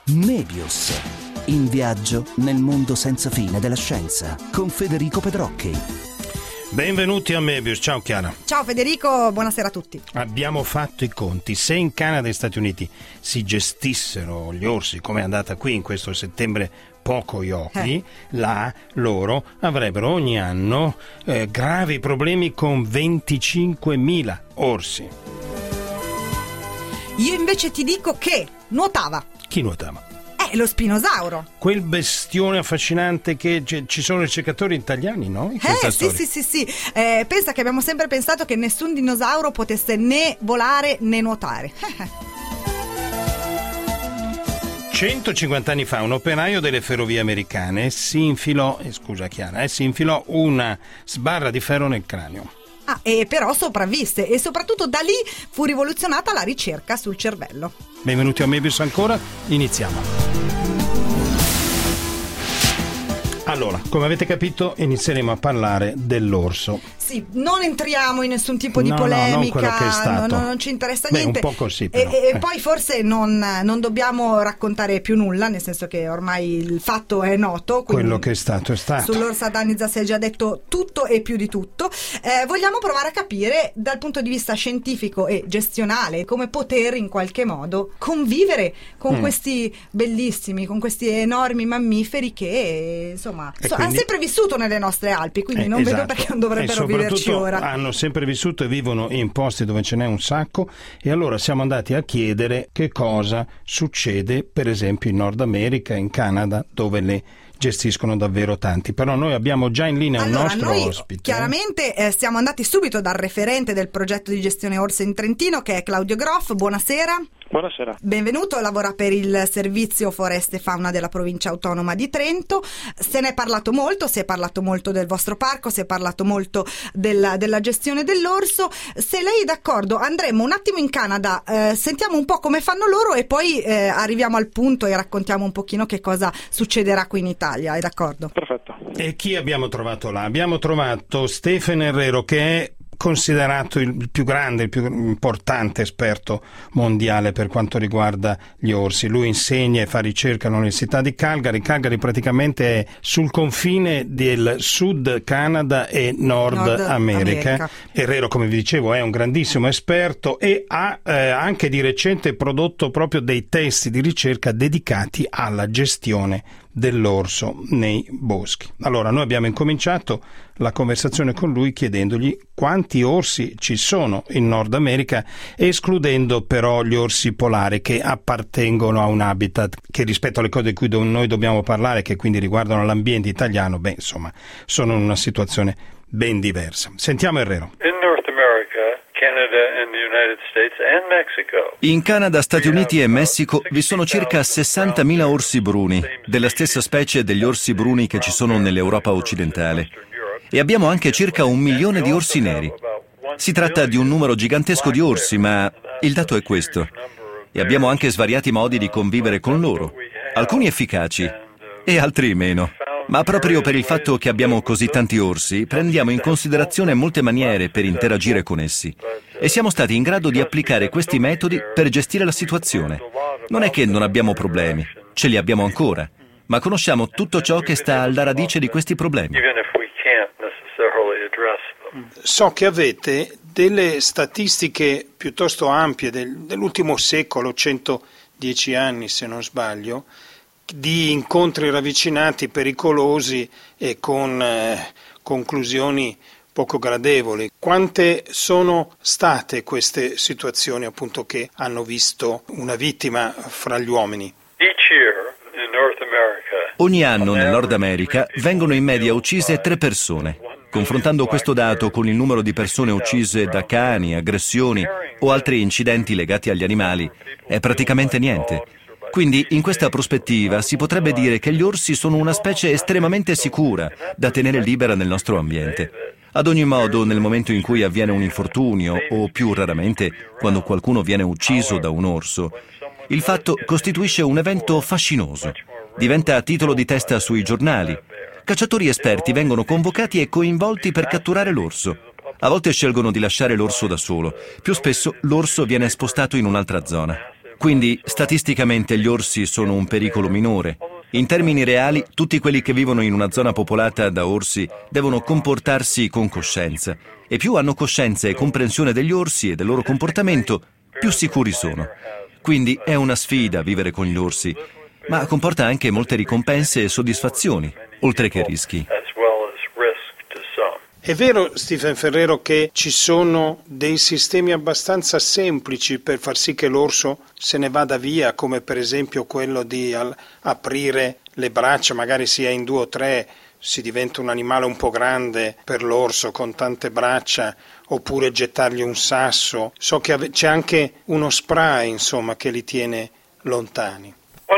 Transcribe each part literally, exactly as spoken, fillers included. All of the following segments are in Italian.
Mebius, in viaggio nel mondo senza fine della scienza, con Federico Pedrocchi. Benvenuti a Mebius, ciao Chiara. Ciao Federico, buonasera a tutti. Abbiamo fatto i conti, se in Canada e Stati Uniti si gestissero gli orsi come è andata qui in questo settembre poco iochi, eh. là loro avrebbero ogni anno eh, gravi problemi con venticinquemila orsi. Io invece ti dico che nuotava. Chi nuotava? Eh, lo spinosauro. Quel bestione affascinante che c- ci sono ricercatori italiani, no? In eh sì, sì sì sì eh, pensa che abbiamo sempre pensato che nessun dinosauro potesse né volare né nuotare. centocinquanta anni fa un operaio delle ferrovie americane si infilò, eh, scusa Chiara, eh, si infilò una sbarra di ferro nel cranio. Ah, e però sopravvisse, e soprattutto da lì fu rivoluzionata la ricerca sul cervello. Benvenuti a Mebius ancora, iniziamo. Allora, come avete capito, inizieremo a parlare dell'orso. Sì, non entriamo in nessun tipo di no, polemica, no, non quello che è stato. No, no, non ci interessa Beh, niente. un po' così però. E, e eh. poi forse non, non dobbiamo raccontare più nulla, nel senso che ormai il fatto è noto. Quello che è stato è stato. Sull'orsa danizza si è già detto tutto e più di tutto. Eh, vogliamo provare a capire dal punto di vista scientifico e gestionale come poter in qualche modo convivere con mm. questi bellissimi, con questi enormi mammiferi che insomma so, quindi... hanno sempre vissuto nelle nostre Alpi, quindi eh, non esatto. vedo perché non dovrebbero eh, viverci ora. Hanno sempre vissuto e vivono in posti dove ce n'è un sacco, e allora siamo andati a chiedere che cosa succede per esempio in Nord America, in Canada, dove le gestiscono davvero tanti. Però noi abbiamo già in linea allora, un nostro noi, ospite. Chiaramente eh, siamo andati subito dal referente del progetto di gestione orse in Trentino, che è Claudio Groff. Buonasera. Buonasera. Benvenuto, lavora per il servizio Foreste e Fauna della provincia autonoma di Trento. Se ne è parlato molto, si è parlato molto del vostro parco, si è parlato molto della, della gestione dell'orso. Se lei è d'accordo, andremo un attimo in Canada, eh, sentiamo un po' come fanno loro e poi eh, arriviamo al punto e raccontiamo un pochino che cosa succederà qui in Italia, è d'accordo? Perfetto. E chi abbiamo trovato là? Abbiamo trovato Stephen Herrero, che è considerato il più grande, il più importante esperto mondiale per quanto riguarda gli orsi. Lui insegna e fa ricerca all'Università di Calgary. Calgary praticamente è sul confine del Sud Canada e Nord, Nord America. America. Herrero, come vi dicevo, è un grandissimo esperto e ha eh, anche di recente prodotto proprio dei testi di ricerca dedicati alla gestione dell'orso nei boschi. Allora, noi abbiamo incominciato la conversazione con lui chiedendogli quanti orsi ci sono in Nord America, escludendo però gli orsi polari, che appartengono a un habitat che, rispetto alle cose di cui do- noi dobbiamo parlare, che quindi riguardano l'ambiente italiano, beh, insomma, sono in una situazione ben diversa. Sentiamo Herrero. In North America, Canada and the United States and Mexico. In Canada, Stati Uniti e Messico vi sono circa sessantamila orsi bruni, della stessa specie degli orsi bruni che ci sono nell'Europa occidentale. E abbiamo anche circa un milione di orsi neri. Si tratta di un numero gigantesco di orsi, ma il dato è questo. E abbiamo anche svariati modi di convivere con loro, alcuni efficaci e altri meno. Ma proprio per il fatto che abbiamo così tanti orsi, prendiamo in considerazione molte maniere per interagire con essi. E siamo stati in grado di applicare questi metodi per gestire la situazione. Non è che non abbiamo problemi, ce li abbiamo ancora, ma conosciamo tutto ciò che sta alla radice di questi problemi. So che avete delle statistiche piuttosto ampie del, dell'ultimo secolo, centodieci anni se non sbaglio, di incontri ravvicinati pericolosi e con eh, conclusioni poco gradevoli. Quante sono state queste situazioni appunto che hanno visto una vittima fra gli uomini? Ogni anno nel Nord America vengono in media uccise tre persone. Confrontando questo dato con il numero di persone uccise da cani, aggressioni o altri incidenti legati agli animali, è praticamente niente. Quindi, in questa prospettiva, si potrebbe dire che gli orsi sono una specie estremamente sicura da tenere libera nel nostro ambiente. Ad ogni modo, nel momento in cui avviene un infortunio, o più raramente quando qualcuno viene ucciso da un orso, il fatto costituisce un evento fascinoso. Diventa titolo di testa sui giornali. Cacciatori esperti vengono convocati e coinvolti per catturare l'orso. A volte scelgono di lasciare l'orso da solo, più spesso l'orso viene spostato in un'altra zona. Quindi, statisticamente, gli orsi sono un pericolo minore. In termini reali, tutti quelli che vivono in una zona popolata da orsi devono comportarsi con coscienza. E più hanno coscienza e comprensione degli orsi e del loro comportamento, più sicuri sono. Quindi è una sfida vivere con gli orsi, ma comporta anche molte ricompense e soddisfazioni, oltre che rischi. È vero, Stephen Ferrero, che ci sono dei sistemi abbastanza semplici per far sì che l'orso se ne vada via, come per esempio quello di al- aprire le braccia, magari sia in due o tre, si diventa un animale un po' grande per l'orso con tante braccia, oppure gettargli un sasso. So che ave- c'è anche uno spray, insomma, che li tiene lontani.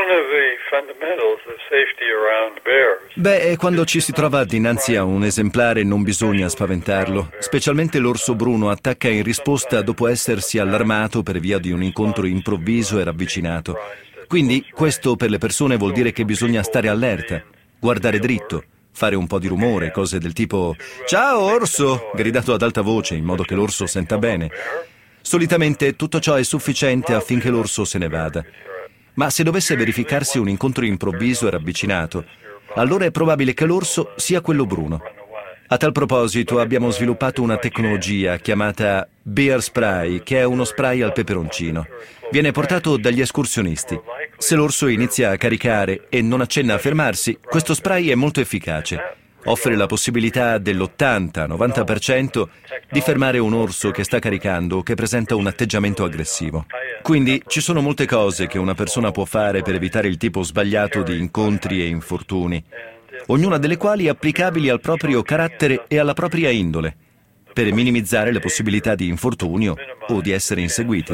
Beh, quando ci si trova dinanzi a un esemplare non bisogna spaventarlo. Specialmente l'orso bruno attacca in risposta dopo essersi allarmato per via di un incontro improvviso e ravvicinato. Quindi questo per le persone vuol dire che bisogna stare allerta, guardare dritto, fare un po' di rumore, cose del tipo «Ciao orso!» gridato ad alta voce in modo che l'orso senta bene. Solitamente tutto ciò è sufficiente affinché l'orso se ne vada. Ma se dovesse verificarsi un incontro improvviso e ravvicinato, allora è probabile che l'orso sia quello bruno. A tal proposito abbiamo sviluppato una tecnologia chiamata Bear Spray, che è uno spray al peperoncino. Viene portato dagli escursionisti. Se l'orso inizia a caricare e non accenna a fermarsi, questo spray è molto efficace. Offre la possibilità dell'ottanta novanta per cento di fermare un orso che sta caricando o che presenta un atteggiamento aggressivo. Quindi ci sono molte cose che una persona può fare per evitare il tipo sbagliato di incontri e infortuni, ognuna delle quali applicabili al proprio carattere e alla propria indole, per minimizzare le possibilità di infortunio o di essere inseguiti.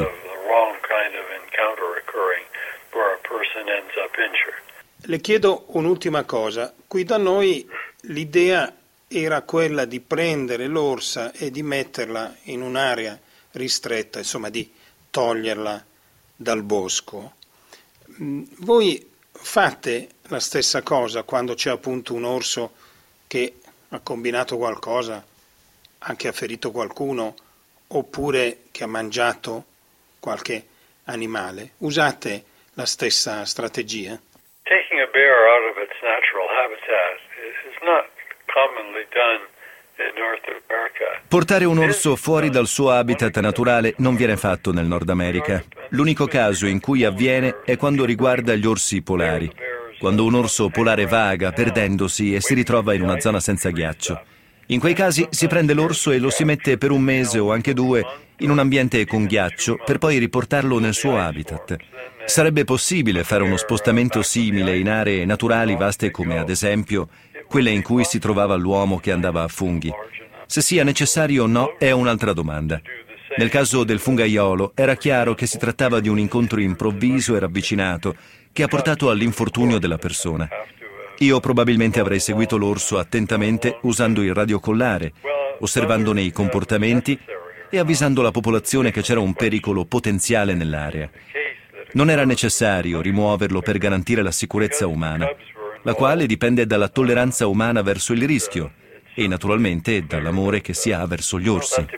Le chiedo un'ultima cosa. Qui da noi l'idea era quella di prendere l'orsa e di metterla in un'area ristretta, insomma di toglierla dal bosco. Voi fate la stessa cosa quando c'è appunto un orso che ha combinato qualcosa, anche ha ferito qualcuno, oppure che ha mangiato qualche animale? Usate la stessa strategia? Taking a bear out of its natural habitat is not commonly done in North America. Portare un orso fuori dal suo habitat naturale non viene fatto nel Nord America. L'unico caso in cui avviene è quando riguarda gli orsi polari, quando un orso polare vaga perdendosi e si ritrova in una zona senza ghiaccio. In quei casi si prende l'orso e lo si mette per un mese o anche due in un ambiente con ghiaccio per poi riportarlo nel suo habitat. Sarebbe possibile fare uno spostamento simile in aree naturali vaste come ad esempio quelle in cui si trovava l'uomo che andava a funghi. Se sia necessario o no è un'altra domanda. Nel caso del fungaiolo era chiaro che si trattava di un incontro improvviso e ravvicinato che ha portato all'infortunio della persona. Io probabilmente avrei seguito l'orso attentamente usando il radiocollare, osservandone i comportamenti e avvisando la popolazione che c'era un pericolo potenziale nell'area. Non era necessario rimuoverlo per garantire la sicurezza umana, la quale dipende dalla tolleranza umana verso il rischio e naturalmente dall'amore che si ha verso gli orsi.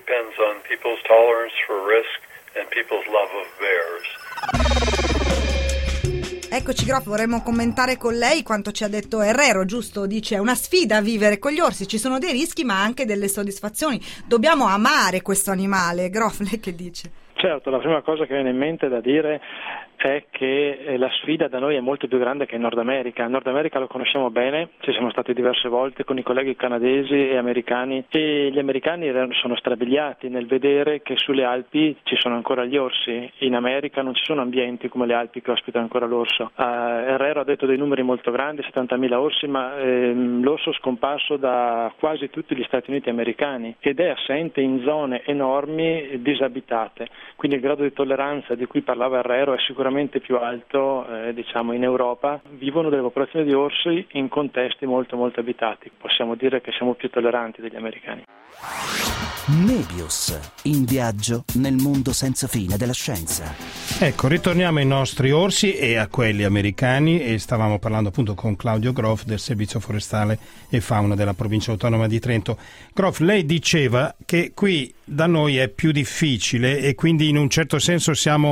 Eccoci Groff, vorremmo commentare con lei quanto ci ha detto Herrero, giusto? Dice è una sfida vivere con gli orsi, ci sono dei rischi ma anche delle soddisfazioni. Dobbiamo amare questo animale. Groff, lei che dice? Certo, la prima cosa che viene in mente da dire è che la sfida da noi è molto più grande che in Nord America. In Nord America lo conosciamo bene, ci siamo stati diverse volte con i colleghi canadesi e americani e gli americani sono strabiliati nel vedere che sulle Alpi ci sono ancora gli orsi. In America non ci sono ambienti come le Alpi che ospitano ancora l'orso. Uh, Herrero ha detto dei numeri molto grandi, settantamila orsi, ma ehm, l'orso è scomparso da quasi tutti gli Stati Uniti americani ed è assente in zone enormi disabitate. Quindi il grado di tolleranza di cui parlava Herrero è sicuramente più alto, eh, diciamo in Europa. Vivono delle popolazioni di orsi in contesti molto molto abitati. Possiamo dire che siamo più tolleranti degli americani. Mebius, in viaggio nel mondo senza fine della scienza. Ecco, ritorniamo ai nostri orsi e a quelli americani e stavamo parlando appunto con Claudio Groff del Servizio Forestale e Fauna della Provincia Autonoma di Trento. Groff, lei diceva che qui da noi è più difficile e quindi in un certo senso siamo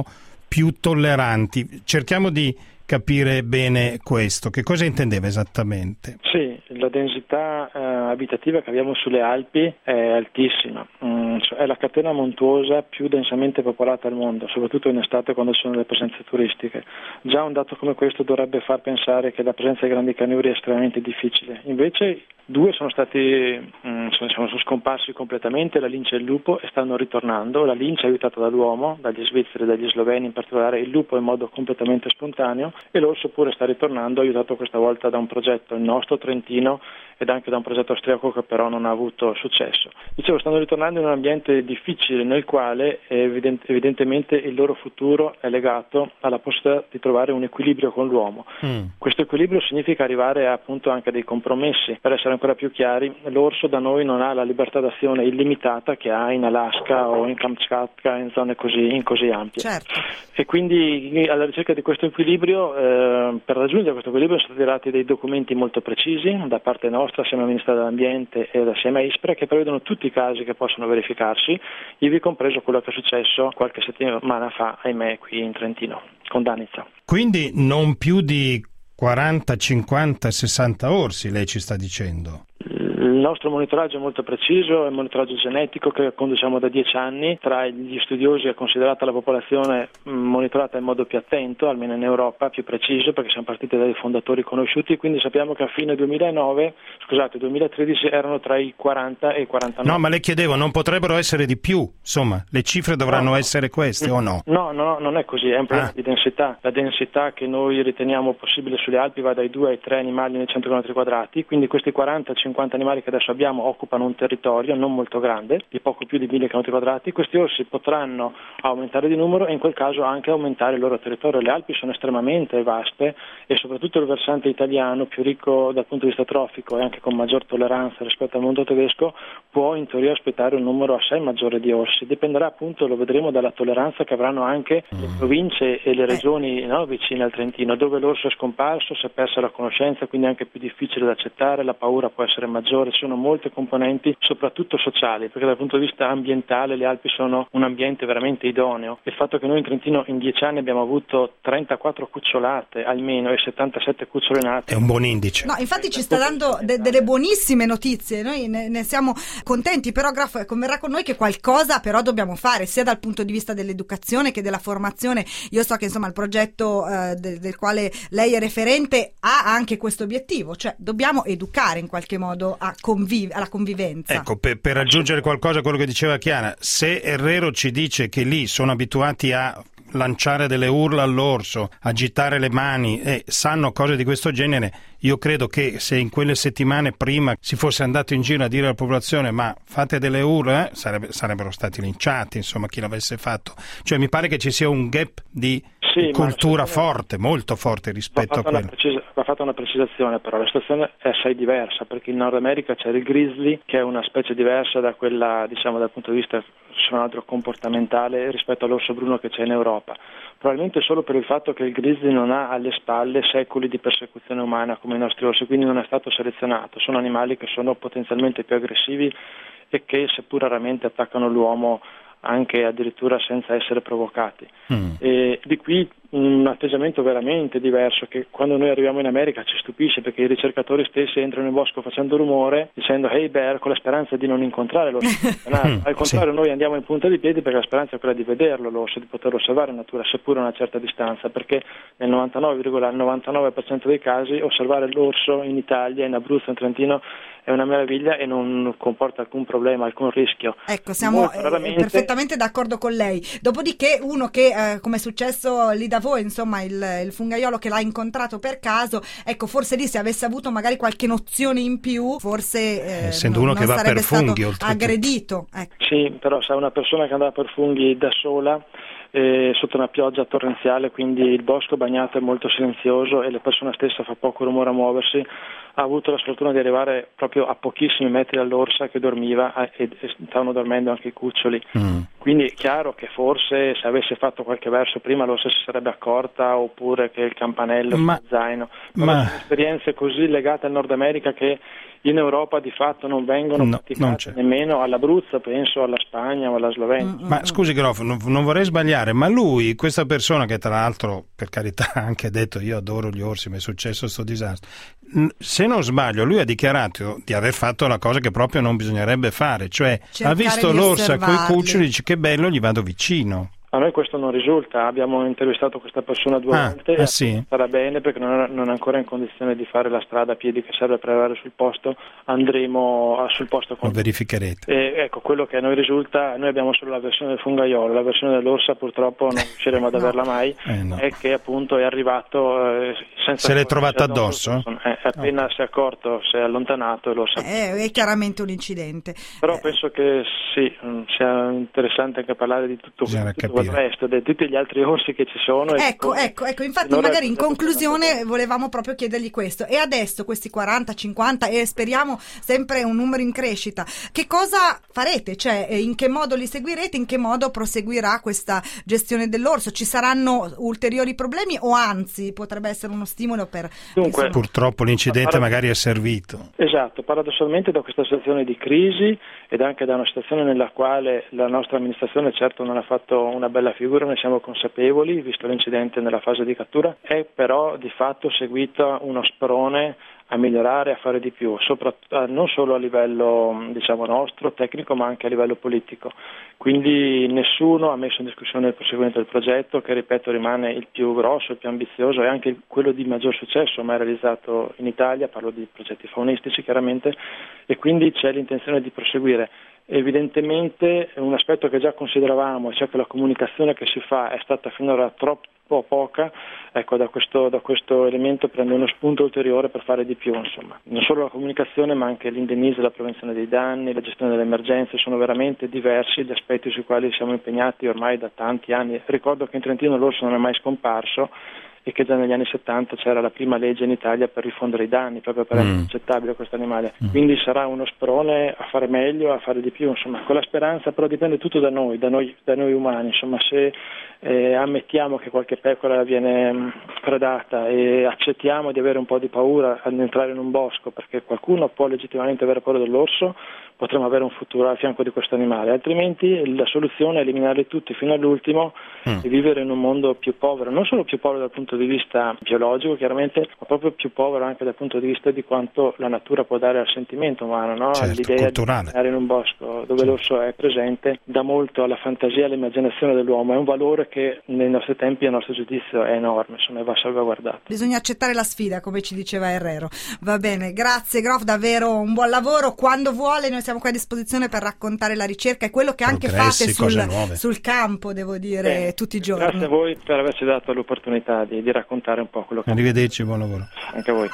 più tolleranti. Cerchiamo di capire bene questo. Che cosa intendeva esattamente? Sì, la densità eh, abitativa che abbiamo sulle Alpi è altissima, mm, cioè è la catena montuosa più densamente popolata al mondo, soprattutto in estate quando ci sono le presenze turistiche. Già un dato come questo dovrebbe far pensare che la presenza di grandi caniuri è estremamente difficile, invece due sono stati mm, sono scomparsi completamente, la lince e il lupo, e stanno ritornando. La lince aiutata dall'uomo, dagli svizzeri e dagli sloveni in particolare, il lupo in modo completamente spontaneo, e l'orso pure sta ritornando, aiutato questa volta da un progetto, il nostro trentino, ed anche da un progetto austriaco che però non ha avuto successo. Dicevo, stanno ritornando in un ambiente difficile nel quale evident- evidentemente il loro futuro è legato alla possibilità di trovare un equilibrio con l'uomo. Mm. Questo equilibrio significa arrivare appunto anche a dei compromessi. Per essere ancora più chiari, l'orso da noi non ha la libertà d'azione illimitata che ha in Alaska o in Kamchatka, in zone così, in così ampie. Certo. E quindi alla ricerca di questo equilibrio, eh, per raggiungere questo equilibrio sono stati dati dei documenti molto precisi da parte nostra, assieme al Ministero dell'Ambiente ed assieme a ISPRA, che prevedono tutti i casi che possono verificarsi, ivi compreso quello che è successo qualche settimana fa, ahimè, qui in Trentino, con Danica. Quindi non più di quaranta, cinquanta, sessanta orsi, lei ci sta dicendo? Il nostro monitoraggio è molto preciso, è un monitoraggio genetico che conduciamo da dieci anni. Tra gli studiosi è considerata la popolazione monitorata in modo più attento, almeno in Europa, più preciso, perché siamo partiti dai fondatori conosciuti, quindi sappiamo che a fine duemilanove, scusate, duemilatredici erano tra i quaranta e i quarantanove. No, ma le chiedevo, non potrebbero essere di più? Insomma, le cifre dovranno no, essere queste o no? No, no, non è così, è un problema ah. di densità. La densità che noi riteniamo possibile sulle Alpi va dai due ai tre animali nei cento chilometri quadrati, quindi questi quaranta cinquanta animali che adesso abbiamo occupano un territorio non molto grande, di poco più di mille chilometri quadrati. Questi orsi potranno aumentare di numero e in quel caso anche aumentare il loro territorio. Le Alpi sono estremamente vaste e soprattutto il versante italiano, più ricco dal punto di vista trofico e anche con maggior tolleranza rispetto al mondo tedesco, può in teoria aspettare un numero assai maggiore di orsi. Dipenderà appunto, lo vedremo, dalla tolleranza che avranno anche le province e le regioni no, vicine al Trentino, dove l'orso è scomparso, si è persa la conoscenza, quindi è anche più difficile da accettare, la paura può essere maggiore. Ci sono molte componenti, soprattutto sociali, perché dal punto di vista ambientale le Alpi sono un ambiente veramente idoneo. Il fatto che noi in Trentino in dieci anni abbiamo avuto trentaquattro cucciolate almeno e settantasette cucciole nate è un buon indice. No, infatti ci sta dando de- delle buonissime notizie, noi ne, ne siamo contenti, però Graf converrà con noi che qualcosa però dobbiamo fare, sia dal punto di vista dell'educazione che della formazione. Io so che insomma il progetto eh, del, del quale lei è referente ha anche questo obiettivo, cioè dobbiamo educare in qualche modo a conviv- alla convivenza. Ecco, per, per aggiungere qualcosa a quello che diceva Chiara, se Herrero ci dice che lì sono abituati a lanciare delle urla all'orso, agitare le mani e sanno cose di questo genere, io credo che se in quelle settimane prima si fosse andato in giro a dire alla popolazione ma fate delle urla, eh, sarebbe, sarebbero stati linciati, insomma, chi l'avesse fatto. Cioè mi pare che ci sia un gap di sì, cultura forte, molto forte rispetto a quello. Precisa, va fatta una precisazione però, la situazione è assai diversa, perché in Nord America c'è il grizzly, che è una specie diversa da quella, diciamo, dal punto di vista suonato comportamentale rispetto all'orso bruno che c'è in Europa. Probabilmente solo per il fatto che il grizzly non ha alle spalle secoli di persecuzione umana come i nostri orsi, quindi non è stato selezionato. Sono animali che sono potenzialmente più aggressivi e che seppur raramente attaccano l'uomo anche addirittura senza essere provocati. Mm. E di qui un atteggiamento veramente diverso che quando noi arriviamo in America ci stupisce, perché i ricercatori stessi entrano in bosco facendo rumore dicendo hey bear, con la speranza di non incontrare l'orso. Al contrario, sì. Noi andiamo in punta di piedi perché la speranza è quella di vederlo l'orso, di poterlo osservare in natura seppur a una certa distanza, perché nel novantanove virgola novantanove per cento dei casi osservare l'orso in Italia, in Abruzzo, in Trentino è una meraviglia e non comporta alcun problema, alcun rischio. Ecco, siamo raramente... perfettamente d'accordo con lei. Dopodiché uno che, eh, come è successo lì da voi, insomma, il, il fungaiolo che l'ha incontrato per caso, ecco, forse lì se avesse avuto magari qualche nozione in più, forse eh, essendo non, uno che non va per funghi, oltretutto. Aggredito. Ecco. Sì, però se una persona che andava per funghi da sola, Eh, sotto una pioggia torrenziale, quindi il bosco bagnato è molto silenzioso e la persona stessa fa poco rumore a muoversi, ha avuto la sfortuna di arrivare proprio a pochissimi metri dall'orsa che dormiva e, e stavano dormendo anche i cuccioli. Mm. Quindi è chiaro che forse se avesse fatto qualche verso prima l'orsa si sarebbe accorta, oppure che il campanello, ma, il zaino, ma... esperienze così legate al Nord America che in Europa di fatto non vengono no, praticate nemmeno all'Abruzzo, penso alla Spagna o alla Slovenia. Mm-hmm. Ma scusi Groff, non, non vorrei sbagliare, ma lui, questa persona che tra l'altro, per carità, ha anche detto io adoro gli orsi, mi è successo sto disastro, se non sbaglio lui ha dichiarato di aver fatto la cosa che proprio non bisognerebbe fare, cioè cercare ha visto l'orsa coi cuccioli e dice che bello, gli vado vicino. A noi questo non risulta, abbiamo intervistato questa persona due ah, volte ah, e sì? sarà bene perché non, non è ancora in condizione di fare la strada a piedi che serve per arrivare sul posto, andremo sul posto con lo verificherete. E, ecco, quello che a noi risulta, noi abbiamo solo la versione del fungaiolo, la versione dell'orsa purtroppo non riusciremo ad no. averla mai, eh, no. è che appunto è arrivato eh, senza... Se l'è trovata addosso? Eh, appena okay. si è accorto, si è allontanato e l'orsa... È, è chiaramente un incidente. Però eh. penso che sì, sia interessante anche parlare di tutto, tutto il resto, di tutti gli altri orsi che ci sono. Ecco, ecco, ecco, infatti magari in conclusione volevamo proprio chiedergli questo. E adesso questi quaranta, cinquanta e speriamo sempre un numero in crescita, che cosa farete? Cioè in che modo li seguirete? In che modo proseguirà questa gestione dell'orso? Ci saranno ulteriori problemi o anzi potrebbe essere uno stimolo per... Dunque, insomma... purtroppo l'incidente parad- magari è servito. Esatto, paradossalmente da questa situazione di crisi ed anche da una situazione nella quale la nostra amministrazione certo non ha fatto una bella figura, ne siamo consapevoli, visto l'incidente nella fase di cattura, è però di fatto seguito uno sprone a migliorare, a fare di più, soprattutto, non solo a livello diciamo nostro, tecnico, ma anche a livello politico. Quindi nessuno ha messo in discussione il proseguimento del progetto, che ripeto rimane il più grosso, il più ambizioso e anche quello di maggior successo mai realizzato in Italia, parlo di progetti faunistici chiaramente, e quindi c'è l'intenzione di proseguire. Evidentemente un aspetto che già consideravamo, cioè che la comunicazione che si fa è stata finora troppo poca, ecco da questo, da questo elemento prende uno spunto ulteriore per fare di più, insomma. Non solo la comunicazione ma anche l'indennizzo, la prevenzione dei danni, la gestione delle emergenze, sono veramente diversi gli aspetti sui quali siamo impegnati ormai da tanti anni. Ricordo che in Trentino l'orso non è mai scomparso e che già negli anni settanta c'era la prima legge in Italia per rifondere i danni, proprio per essere mm. accettabile questo animale. Mm. Quindi sarà uno sprone a fare meglio, a fare di più, insomma, con la speranza, però dipende tutto da noi, da noi, da noi umani, insomma, se eh, ammettiamo che qualche pecora viene mh, predata e accettiamo di avere un po' di paura ad entrare in un bosco, perché qualcuno può legittimamente avere paura dell'orso, potremo avere un futuro al fianco di questo animale, altrimenti la soluzione è eliminarli tutti fino all'ultimo mm. e vivere in un mondo più povero, non solo più povero dal punto di vista biologico chiaramente, ma proprio più povero anche dal punto di vista di quanto la natura può dare al sentimento umano, no? Certo, l'idea culturale. Di andare in un bosco dove certo. l'orso è presente dà molto alla fantasia e all'immaginazione dell'uomo, è un valore che nei nostri tempi a nostro giudizio è enorme, insomma, va salvaguardato. Bisogna accettare la sfida, come ci diceva Herrero. Va bene, grazie Groff, davvero un buon lavoro, quando vuole noi siamo qui a disposizione per raccontare la ricerca e quello che anche Progressi, fate sul, sul campo, devo dire, Beh, tutti i giorni. Grazie a voi per averci dato l'opportunità di, di raccontare un po' quello che... Arrivederci, buon lavoro. Anche a voi.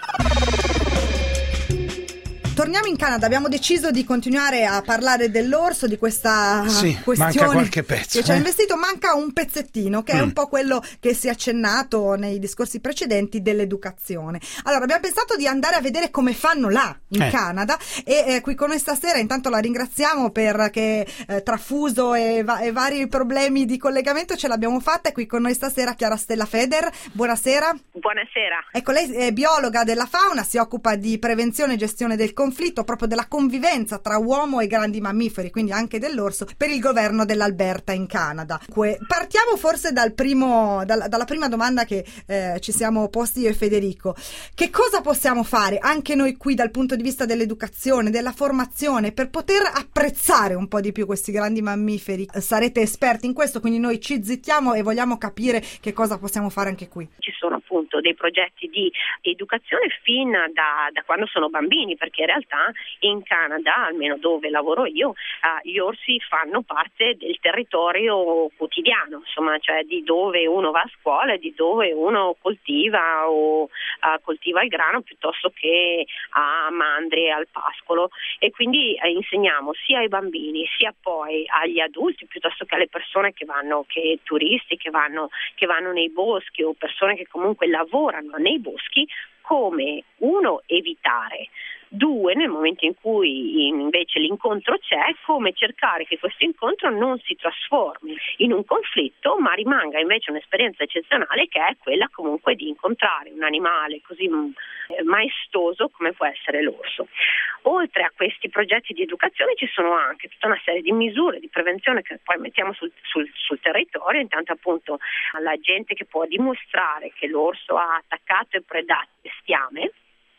Torniamo in Canada, abbiamo deciso di continuare a parlare dell'orso, di questa sì, questione manca qualche pezzo, che ci ha eh? investito, manca un pezzettino che mm. è un po' quello che si è accennato nei discorsi precedenti dell'educazione. Allora abbiamo pensato di andare a vedere come fanno là in eh. Canada e eh, qui con noi stasera intanto la ringraziamo perché eh, tra fuso e, va- e vari problemi di collegamento ce l'abbiamo fatta, e qui con noi stasera Chiara Stella Feder, buonasera. Buonasera. Ecco, lei è biologa della fauna, si occupa di prevenzione e gestione del conflitto, proprio della convivenza tra uomo e grandi mammiferi, quindi anche dell'orso, per il governo dell'Alberta in Canada. Partiamo forse dal primo, dalla, dalla prima domanda che eh, ci siamo posti io e Federico. Che cosa possiamo fare anche noi qui dal punto di vista dell'educazione, della formazione, per poter apprezzare un po' di più questi grandi mammiferi? Sarete esperti in questo, quindi noi ci zittiamo e vogliamo capire che cosa possiamo fare anche qui. Ci sono appunto dei progetti di educazione fin da, da quando sono bambini, perché in realtà in Canada, almeno dove lavoro io, uh, gli orsi fanno parte del territorio quotidiano, insomma, cioè di dove uno va a scuola e di dove uno coltiva o uh, coltiva il grano piuttosto che a mandrie al pascolo, e quindi uh, insegniamo sia ai bambini sia poi agli adulti piuttosto che alle persone che vanno, che turisti che vanno, che vanno nei boschi o persone che comunque lavorano nei boschi, come uno evitare Due, nel momento in cui invece l'incontro c'è, come cercare che questo incontro non si trasformi in un conflitto, ma rimanga invece un'esperienza eccezionale, che è quella comunque di incontrare un animale così maestoso come può essere l'orso. Oltre a questi progetti di educazione ci sono anche tutta una serie di misure di prevenzione che poi mettiamo sul, sul, sul territorio, intanto appunto alla gente che può dimostrare che l'orso ha attaccato e predato bestiame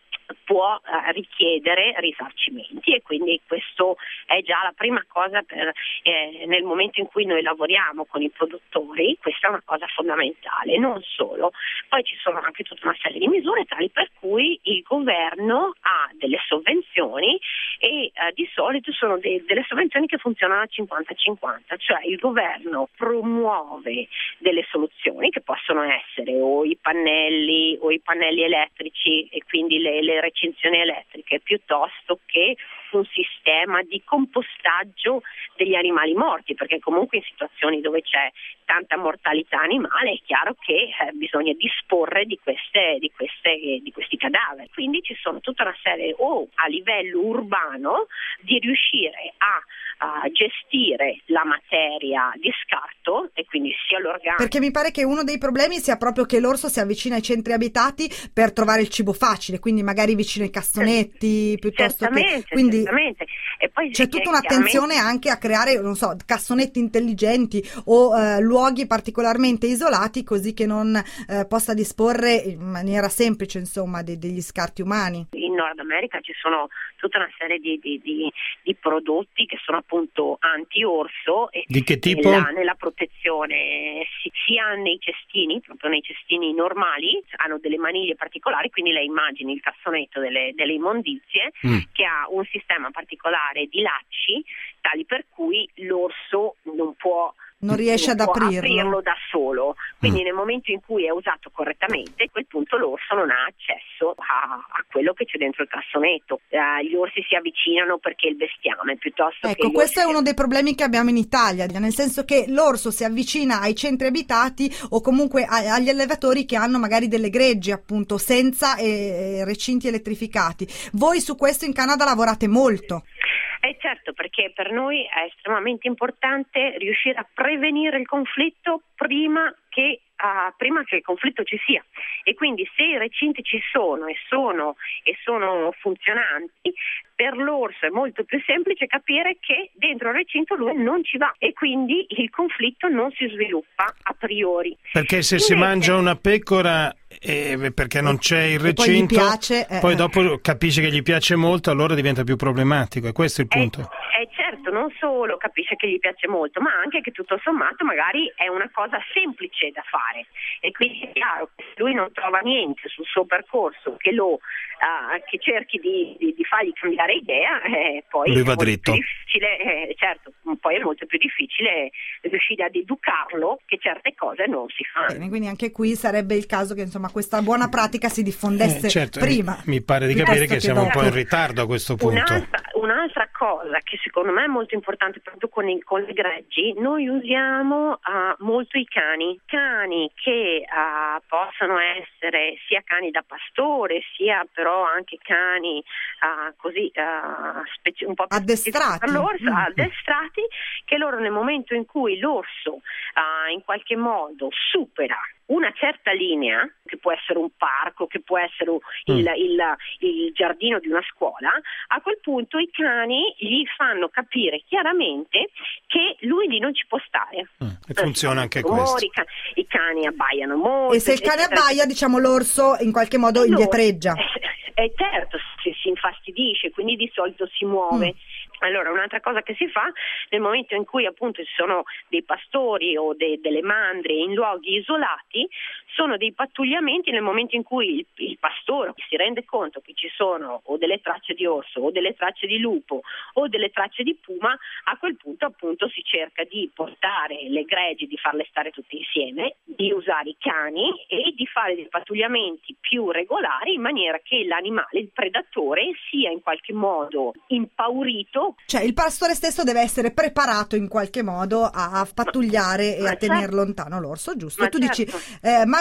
può eh, richiedere risarcimenti, e quindi questo è già la prima cosa per, eh, nel momento in cui noi lavoriamo con i produttori. Questa è una cosa fondamentale. Non solo, poi ci sono anche tutta una serie di misure tali per cui il governo ha delle sovvenzioni, e eh, di solito sono de- delle sovvenzioni che funzionano a cinquanta cinquanta, cioè il governo promuove delle soluzioni che possono essere o i pannelli o i pannelli elettrici, e quindi le, le recinzioni elettriche, piuttosto che un sistema di compostaggio degli animali morti, perché comunque in situazioni dove c'è tanta mortalità animale è chiaro che eh, bisogna disporre di queste, di queste di questi cadaveri. Quindi ci sono tutta una serie, o a livello urbano, di riuscire a a gestire la materia di scarto, e quindi sia l'organico. Perché mi pare che uno dei problemi sia proprio che l'orso si avvicina ai centri abitati per trovare il cibo facile, quindi magari vicino ai cassonetti, piuttosto certamente, che quindi certamente. E poi c'è tutta un'attenzione anche a creare, non so, cassonetti intelligenti o eh, luoghi particolarmente isolati, così che non eh, possa disporre in maniera semplice, insomma, de- degli scarti umani. In Nord America ci sono tutta una serie di, di, di, di prodotti che sono appunto anti-orso. E di che tipo? Nella, nella protezione, sia nei cestini, proprio nei cestini normali, hanno delle maniglie particolari, quindi lei immagini il cassonetto delle, delle immondizie mm. che ha un sistema particolare di lacci tali per cui l'orso non può non riesce non ad può aprirlo. aprirlo da solo, quindi mm. nel momento in cui è usato correttamente, a quel punto l'orso non ha accesso a, a quello che c'è dentro il cassonetto. Uh, gli orsi si avvicinano perché il bestiame, piuttosto ecco, che questo è orsi... uno dei problemi che abbiamo in Italia, nel senso che l'orso si avvicina ai centri abitati o comunque a, agli allevatori che hanno magari delle greggi appunto senza eh, recinti elettrificati. Voi su questo in Canada lavorate molto. Eh certo, perché per noi è estremamente importante riuscire a prevenire il conflitto prima che Uh, prima che il conflitto ci sia, e quindi se i recinti ci sono e sono e sono funzionanti, per l'orso è molto più semplice capire che dentro il recinto lui non ci va, e quindi il conflitto non si sviluppa a priori. Perché se Invece, si mangia una pecora eh, perché non c'è il recinto, poi, gli piace, eh. poi dopo capisce che gli piace molto, allora diventa più problematico, e questo è il punto. È, è certo, non solo capisce che gli piace molto, ma anche che tutto sommato magari è una cosa semplice da fare, e quindi è chiaro che se lui non trova niente sul suo percorso che lo uh, che cerchi di, di, di fargli cambiare idea, eh, poi lui è va molto dritto. più difficile, eh, certo, poi è molto più difficile riuscire ad educarlo che certe cose non si fanno. Bene, quindi anche qui sarebbe il caso che insomma questa buona pratica si diffondesse eh, certo, prima. Mi pare di capire che, che siamo dopo. un po' in ritardo a questo punto. Un'altra, un'altra cosa che secondo me è molto importante proprio con, i, con le greggi, noi usiamo uh, molto i cani, cani che uh, possono essere sia cani da pastore, sia però anche cani uh, così uh, speci- un po' più addestrati, per l'orso, mm. addestrati, che loro nel momento in cui l'orso uh, in qualche modo supera una certa linea, che può essere un parco, che può essere il, mm. il, il giardino di una scuola, a quel punto i cani gli fanno capire chiaramente che lui lì non ci può stare. Mm. E funziona anche rumori, questo. I cani abbaiano molto. E se il cane abbaia, diciamo, l'orso in qualche modo allora, indietreggia. Eh, eh, certo, si, si infastidisce, quindi di solito si muove. Mm. Allora, un'altra cosa che si fa nel momento in cui appunto ci sono dei pastori o de- delle mandrie in luoghi isolati, sono dei pattugliamenti nel momento in cui il, il pastore si rende conto che ci sono o delle tracce di orso o delle tracce di lupo o delle tracce di puma. A quel punto appunto si cerca di portare le greggi, di farle stare tutte insieme, di usare i cani e di fare dei pattugliamenti più regolari in maniera che l'animale, il predatore, sia in qualche modo impaurito. Cioè il pastore stesso deve essere preparato in qualche modo a, a pattugliare ma, e a tenere certo. lontano l'orso, giusto? Ma tu certo. dici, eh, ma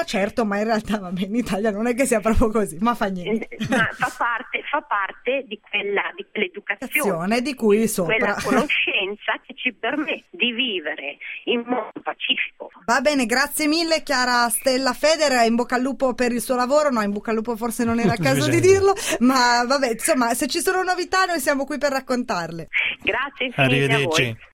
Ah certo, ma in realtà vabbè, in Italia non è che sia proprio così, ma fa niente. Ma fa parte, fa parte di quella di quell'educazione di cui sopra. Quella conoscenza che ci permette di vivere in modo pacifico. Va bene, grazie mille Chiara Stella Feder, in bocca al lupo per il suo lavoro, no, in bocca al lupo forse non era il caso di dirlo, ma vabbè, insomma, se ci sono novità noi siamo qui per raccontarle. Grazie infinite. Arrivederci. A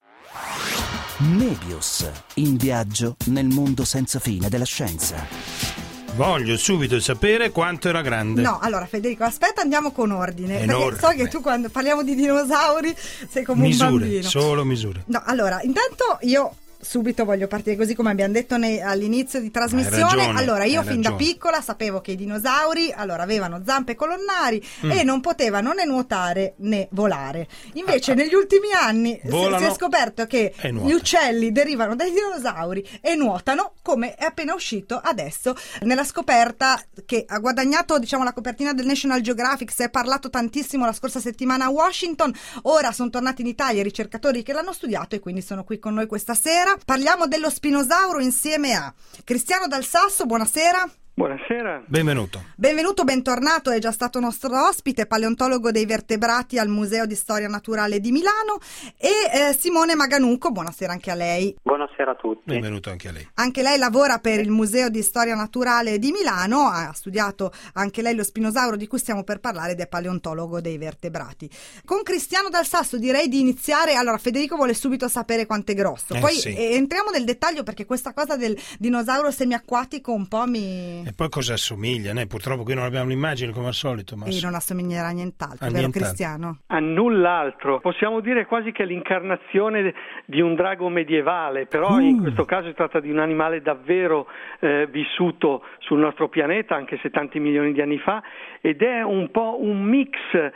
voi. Nebius, in viaggio nel mondo senza fine della scienza. Voglio subito sapere quanto era grande. No, allora Federico, aspetta, andiamo con ordine. Enorme. Perché so che tu quando parliamo di dinosauri sei come misure, un bambino. Solo misure. No, allora, intanto io subito voglio partire così come abbiamo detto ne, all'inizio di trasmissione. Hai ragione, allora io hai fin da ragione. piccola sapevo che i dinosauri allora avevano zampe colonnari Mm. e non potevano né nuotare né volare. Invece ah, negli ultimi anni si, si è scoperto che gli uccelli derivano dai dinosauri e nuotano, come è appena uscito adesso nella scoperta che ha guadagnato, diciamo, la copertina del National Geographic. Si è parlato tantissimo la scorsa settimana a Washington, ora sono tornati in Italia i ricercatori che l'hanno studiato e quindi sono qui con noi questa sera. Parliamo dello spinosauro insieme a Cristiano Dal Sasso, buonasera. Buonasera. Benvenuto. Benvenuto, bentornato, è già stato nostro ospite, paleontologo dei vertebrati al Museo di Storia Naturale di Milano, e eh, Simone Maganuco, buonasera anche a lei. Buonasera a tutti. Benvenuto anche a lei. Anche lei lavora per il Museo di Storia Naturale di Milano, ha studiato anche lei lo spinosauro di cui stiamo per parlare ed è paleontologo dei vertebrati. Con Cristiano Dal Sasso direi di iniziare. Allora Federico vuole subito sapere quanto è grosso, eh, poi sì. eh, entriamo nel dettaglio perché questa cosa del dinosauro semiacquatico un po' mi... E poi cosa assomiglia? Né? Purtroppo qui non abbiamo l'immagine come al solito. Ma e non assomiglierà a nient'altro, a vero nient'altro. Cristiano? A null'altro. Possiamo dire quasi che è l'incarnazione di un drago medievale, però uh. in questo caso si tratta di un animale davvero eh, vissuto sul nostro pianeta, anche se tanti milioni di anni fa, ed è un po' un mix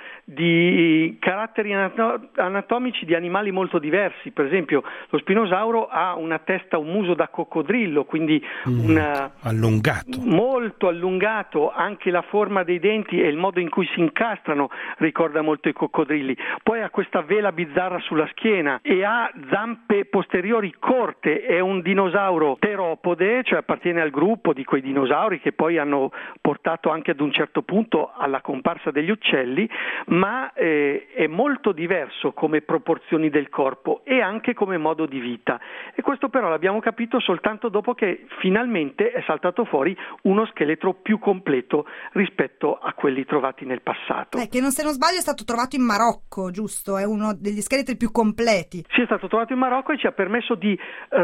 di caratteri anatomici di animali molto diversi. Per esempio lo spinosauro ha una testa, un muso da coccodrillo, quindi mm, una, allungato. molto allungato, anche la forma dei denti e il modo in cui si incastrano ricorda molto i coccodrilli. Poi ha questa vela bizzarra sulla schiena e ha zampe posteriori corte. È un dinosauro teropode, cioè appartiene al gruppo di quei dinosauri che poi hanno portato anche ad un certo punto alla comparsa degli uccelli, ma eh, è molto diverso come proporzioni del corpo e anche come modo di vita. E questo però l'abbiamo capito soltanto dopo che finalmente è saltato fuori uno scheletro più completo rispetto a quelli trovati nel passato. Eh, che non, se non sbaglio è stato trovato in Marocco, giusto? È uno degli scheletri più completi. Sì, è stato trovato in Marocco e ci ha permesso di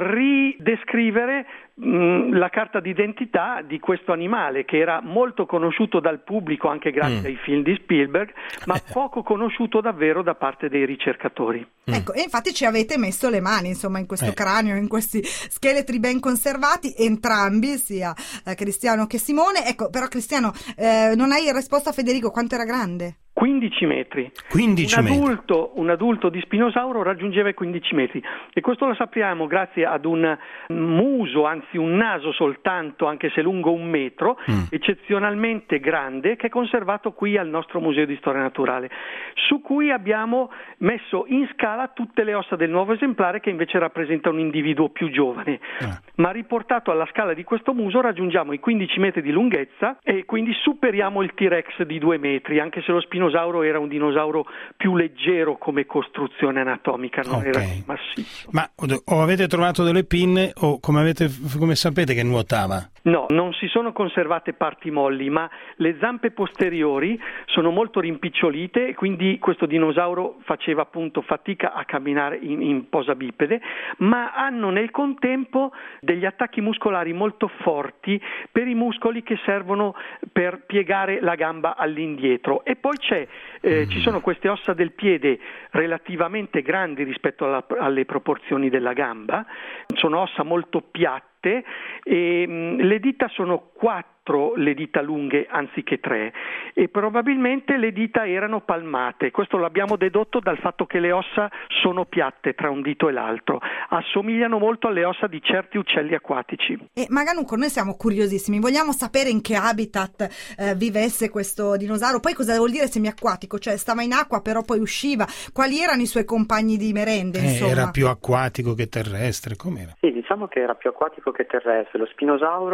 ridescrivere mh, la carta d'identità di questo animale, che era molto conosciuto dal pubblico anche grazie mm. ai film di Spielberg, ma poco conosciuto davvero da parte dei ricercatori. Mm. Ecco, e infatti ci avete messo le mani, insomma, in questo eh. cranio, in questi scheletri ben conservati, entrambi, sia eh, Cristiano che Simone. Ecco, però Cristiano, eh, non hai risposto a Federico, quanto era grande? quindici metri. quindici un, metri. adulto, un adulto di spinosauro raggiungeva i quindici metri e questo lo sappiamo grazie ad un muso, anzi un naso soltanto, anche se lungo un metro, mm. eccezionalmente grande, che è conservato qui al nostro Museo di Storia Naturale, su cui abbiamo messo in scala tutte le ossa del nuovo esemplare, che invece rappresenta un individuo più giovane. Ah. Ma riportato alla scala di questo muso raggiungiamo i quindici metri di lunghezza e quindi superiamo il T-Rex di due metri, anche se lo spinosauro era un dinosauro più leggero come costruzione anatomica, non okay. era massiccio. Ma o avete trovato delle pinne o come, avete, come sapete che nuotava? No, non si sono conservate parti molli, ma le zampe posteriori sono molto rimpicciolite e quindi questo dinosauro faceva appunto fatica a camminare in, in posa bipede, ma hanno nel contempo degli attacchi muscolari molto forti per i muscoli che servono per piegare la gamba all'indietro. E poi c'è, eh, mm. ci sono queste ossa del piede relativamente grandi rispetto alla, alle proporzioni della gamba, sono ossa molto piatte e mh, le dita sono quattro, le dita lunghe anziché tre, e probabilmente le dita erano palmate. Questo l'abbiamo dedotto dal fatto che le ossa sono piatte tra un dito e l'altro, assomigliano molto alle ossa di certi uccelli acquatici. E Maganuco, noi siamo curiosissimi, vogliamo sapere in che habitat eh, vivesse questo dinosauro, poi cosa vuol dire semiacquatico, cioè stava in acqua però poi usciva, quali erano i suoi compagni di merende? Eh, insomma? Era più acquatico che terrestre, com'era? Sì, diciamo che era più acquatico che terrestre. Lo spinosauro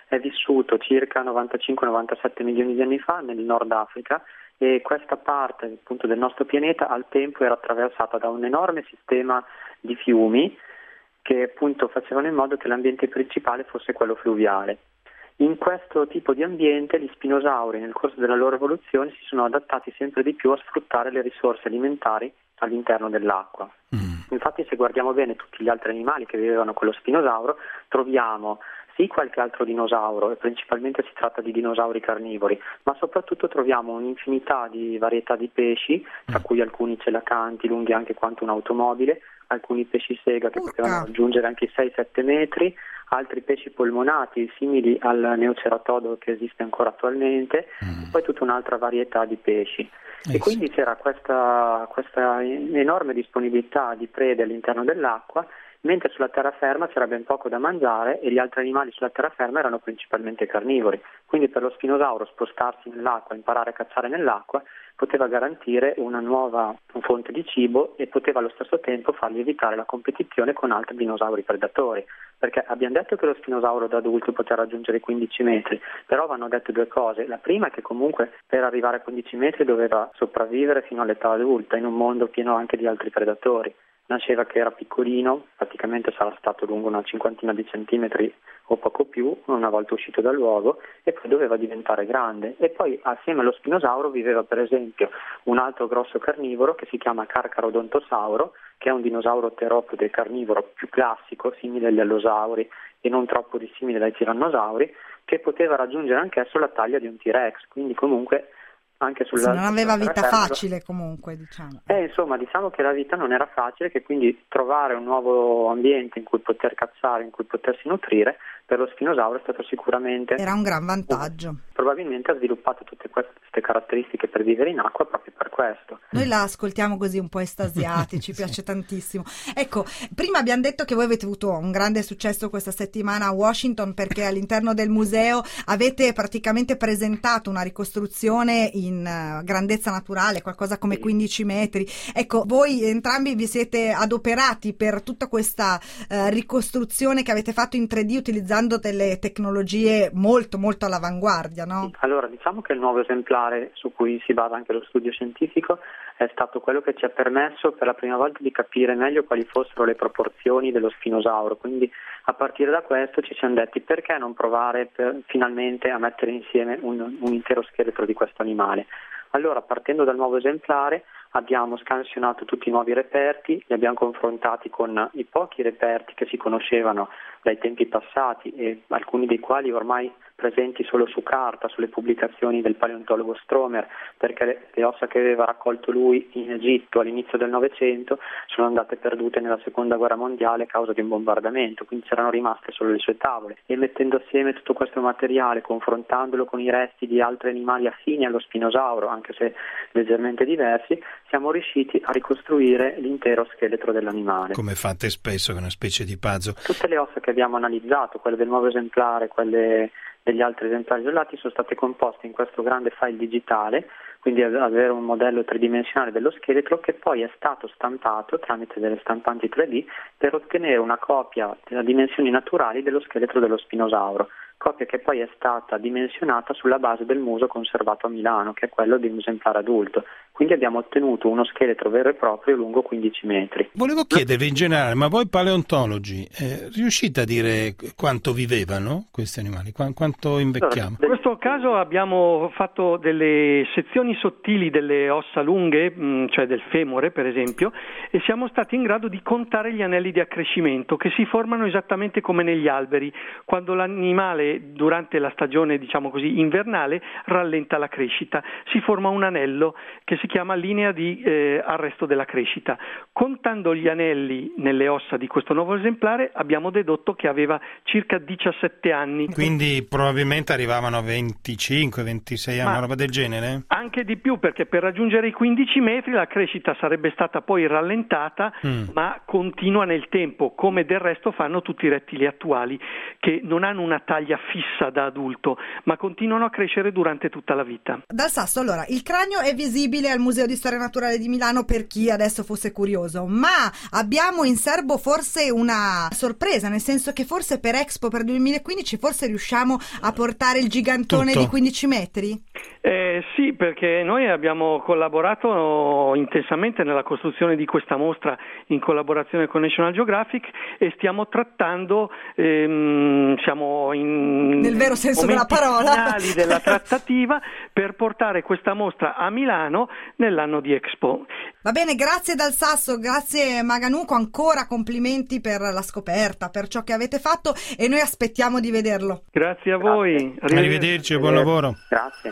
è vissuto circa novantacinque novantasette milioni di anni fa nel Nord Africa, e questa parte appunto del nostro pianeta al tempo era attraversata da un enorme sistema di fiumi che appunto facevano in modo che l'ambiente principale fosse quello fluviale. In questo tipo di ambiente gli spinosauri nel corso della loro evoluzione si sono adattati sempre di più a sfruttare le risorse alimentari all'interno dell'acqua. Mm. Infatti, se guardiamo bene tutti gli altri animali che vivevano con lo spinosauro, troviamo sì qualche altro dinosauro, e principalmente si tratta di dinosauri carnivori, ma soprattutto troviamo un'infinità di varietà di pesci, tra cui alcuni celacanti lunghi anche quanto un'automobile, alcuni pesci sega che potevano raggiungere anche i sei sette metri, altri pesci polmonati simili al neoceratodo che esiste ancora attualmente, mm. poi tutta un'altra varietà di pesci. Eh, e quindi sì. c'era questa, questa enorme disponibilità di prede all'interno dell'acqua, mentre sulla terraferma c'era ben poco da mangiare e gli altri animali sulla terraferma erano principalmente carnivori. Quindi per lo spinosauro spostarsi nell'acqua, imparare a cacciare nell'acqua, poteva garantire una nuova fonte di cibo e poteva allo stesso tempo fargli evitare la competizione con altri dinosauri predatori, perché abbiamo detto che lo spinosauro da adulto poteva raggiungere i quindici metri, però vanno dette due cose. La prima è che comunque per arrivare a quindici metri doveva sopravvivere fino all'età adulta in un mondo pieno anche di altri predatori. Nasceva che era piccolino, praticamente sarà stato lungo una cinquantina di centimetri o poco più una volta uscito dal luogo, e poi doveva diventare grande. E poi assieme allo spinosauro viveva per esempio un altro grosso carnivoro che si chiama Carcharodontosauro, che è un dinosauro teropode carnivoro più classico, simile agli allosauri e non troppo dissimile dai tirannosauri, che poteva raggiungere anch'esso la taglia di un T-Rex, quindi comunque anche sulla, sì, non aveva sulla vita terra, facile comunque, diciamo. Eh, insomma, diciamo che la vita non era facile, che quindi trovare un nuovo ambiente in cui poter cazzare, in cui potersi nutrire, per lo spinosauro è stato sicuramente... Era un gran vantaggio. Probabilmente ha sviluppato tutte queste caratteristiche per vivere in acqua proprio per questo. Noi la ascoltiamo così un po' estasiati, ci piace sì. tantissimo. Ecco, prima abbiamo detto che voi avete avuto un grande successo questa settimana a Washington, perché all'interno del museo avete praticamente presentato una ricostruzione in uh, grandezza naturale, qualcosa come sì. quindici metri. Ecco, voi entrambi vi siete adoperati per tutta questa uh, ricostruzione che avete fatto in tre D utilizzando delle tecnologie molto molto all'avanguardia, no? Allora, diciamo che il nuovo esemplare su cui si basa anche lo studio scientifico è stato quello che ci ha permesso per la prima volta di capire meglio quali fossero le proporzioni dello spinosauro. Quindi a partire da questo ci siamo detti: perché non provare per, finalmente a mettere insieme un, un intero scheletro di questo animale? Allora, partendo dal nuovo esemplare, abbiamo scansionato tutti i nuovi reperti, li abbiamo confrontati con i pochi reperti che si conoscevano dai tempi passati, e alcuni dei quali ormai presenti solo su carta, sulle pubblicazioni del paleontologo Stromer, perché le, le ossa che aveva raccolto lui in Egitto all'inizio del Novecento sono andate perdute nella seconda guerra mondiale a causa di un bombardamento, quindi c'erano rimaste solo le sue tavole. E mettendo assieme tutto questo materiale, confrontandolo con i resti di altri animali affini allo spinosauro, anche se leggermente diversi, siamo riusciti a ricostruire l'intero scheletro dell'animale. Come fate spesso, che è una specie di puzzle. Tutte le ossa che abbiamo analizzato, quelle del nuovo esemplare, quelle degli altri esemplari isolati, sono state composte in questo grande file digitale, quindi avere un modello tridimensionale dello scheletro che poi è stato stampato tramite delle stampanti tre D per ottenere una copia delle dimensioni naturali dello scheletro dello spinosauro, copia che poi è stata dimensionata sulla base del muso conservato a Milano, che è quello di un esemplare adulto. Quindi abbiamo ottenuto uno scheletro vero e proprio lungo quindici metri. Volevo chiedervi in generale, ma voi paleontologi eh, riuscite a dire quanto vivevano questi animali, Qu- quanto invecchiamo? In questo caso abbiamo fatto delle sezioni sottili delle ossa lunghe, mh, cioè del femore per esempio, e siamo stati in grado di contare gli anelli di accrescimento che si formano esattamente come negli alberi. Quando l'animale durante la stagione, diciamo così, invernale rallenta la crescita, si forma un anello che si chiama linea di eh, arresto della crescita. Contando gli anelli nelle ossa di questo nuovo esemplare abbiamo dedotto che aveva circa diciassette anni. Quindi probabilmente arrivavano a venticinque ventisei anni, una roba del genere? Anche Anche di più, perché per raggiungere i quindici metri la crescita sarebbe stata poi rallentata, mm. ma continua nel tempo, come del resto fanno tutti i rettili attuali, che non hanno una taglia fissa da adulto, ma continuano a crescere durante tutta la vita. Dal Sasso, allora, il cranio è visibile al Museo di Storia Naturale di Milano per chi adesso fosse curioso, ma abbiamo in serbo forse una sorpresa, nel senso che forse per Expo per duemilaquindici forse riusciamo a portare il gigantone Tutto. di quindici metri? Eh, sì, perché noi abbiamo collaborato intensamente nella costruzione di questa mostra in collaborazione con National Geographic e stiamo trattando, ehm, siamo in nel vero senso della parola finali della trattativa per portare questa mostra a Milano nell'anno di Expo. Va bene, grazie Dal Sasso, grazie Maganuco, ancora complimenti per la scoperta, per ciò che avete fatto e noi aspettiamo di vederlo. Grazie a voi. Arrivederci, Arrivederci buon lavoro. Grazie.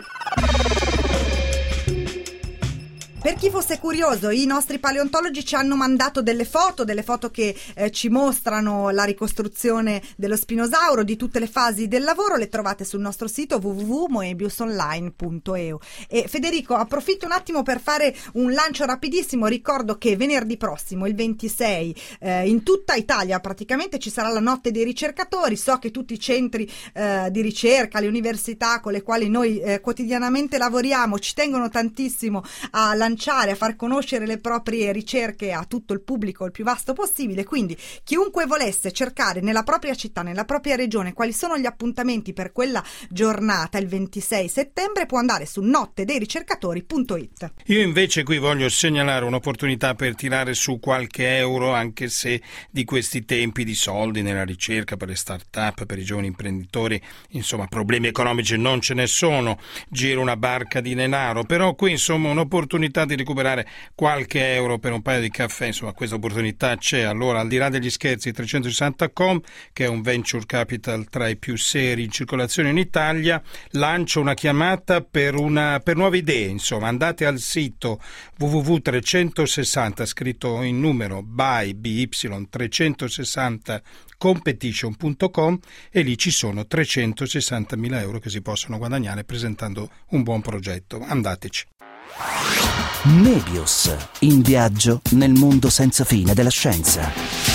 Per chi fosse curioso, i nostri paleontologi ci hanno mandato delle foto, delle foto che eh, ci mostrano la ricostruzione dello spinosauro, di tutte le fasi del lavoro, le trovate sul nostro sito w w w punto moebius online punto e u. E Federico, approfitto un attimo per fare un lancio rapidissimo, ricordo che venerdì prossimo, il ventisei, eh, in tutta Italia praticamente ci sarà la notte dei ricercatori, so che tutti i centri eh, di ricerca, le università con le quali noi eh, quotidianamente lavoriamo, ci tengono tantissimo a lanciare a far conoscere le proprie ricerche a tutto il pubblico il più vasto possibile, quindi chiunque volesse cercare nella propria città, nella propria regione quali sono gli appuntamenti per quella giornata il ventisei settembre può andare su notte dei ricercatori punto it. Io invece qui voglio segnalare un'opportunità per tirare su qualche euro, anche se di questi tempi di soldi nella ricerca per le start-up, per i giovani imprenditori, insomma problemi economici non ce ne sono, gira una barca di denaro, però qui insomma un'opportunità di recuperare qualche euro per un paio di caffè, insomma questa opportunità c'è. Allora, al di là degli scherzi, trecentosessanta punto com, che è un venture capital tra i più seri in circolazione in Italia, lancia una chiamata per, una, per nuove idee, insomma andate al sito w w w punto trecentosessanta, scritto in numero by by trecentosessanta competition punto com, e lì ci sono trecentosessantamila euro che si possono guadagnare presentando un buon progetto. Andateci. Mebius, in viaggio nel mondo senza fine della scienza.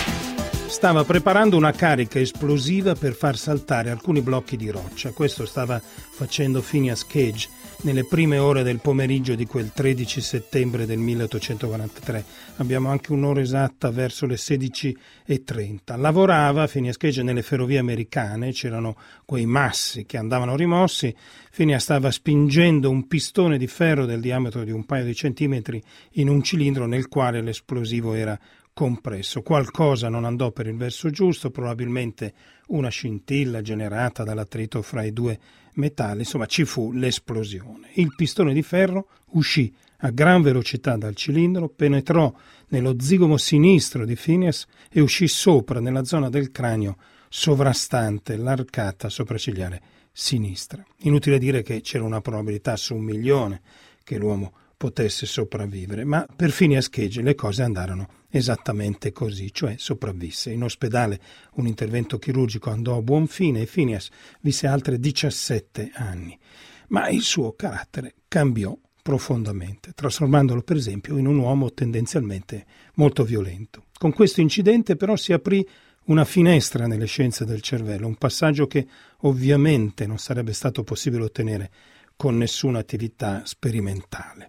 Stava preparando una carica esplosiva per far saltare alcuni blocchi di roccia. Questo stava facendo Phineas Gage nelle prime ore del pomeriggio di quel tredici settembre del milleottocentoquarantatré. Abbiamo anche un'ora esatta, verso le sedici e trenta. Lavorava Phineas Gage nelle ferrovie americane, c'erano quei massi che andavano rimossi. Phineas stava spingendo un pistone di ferro del diametro di un paio di centimetri in un cilindro nel quale l'esplosivo era compresso. Qualcosa non andò per il verso giusto, probabilmente una scintilla generata dall'attrito fra i due metalli, insomma ci fu l'esplosione. Il pistone di ferro uscì a gran velocità dal cilindro, penetrò nello zigomo sinistro di Phineas e uscì sopra nella zona del cranio sovrastante l'arcata sopraccigliare sinistra. Inutile dire che c'era una probabilità su un milione che l'uomo potesse sopravvivere, ma per Phineas Gage le cose andarono esattamente così, cioè sopravvisse. In ospedale un intervento chirurgico andò a buon fine e Phineas visse altri diciassette anni, ma il suo carattere cambiò profondamente, trasformandolo per esempio in un uomo tendenzialmente molto violento. Con questo incidente però si aprì una finestra nelle scienze del cervello, un passaggio che ovviamente non sarebbe stato possibile ottenere con nessuna attività sperimentale.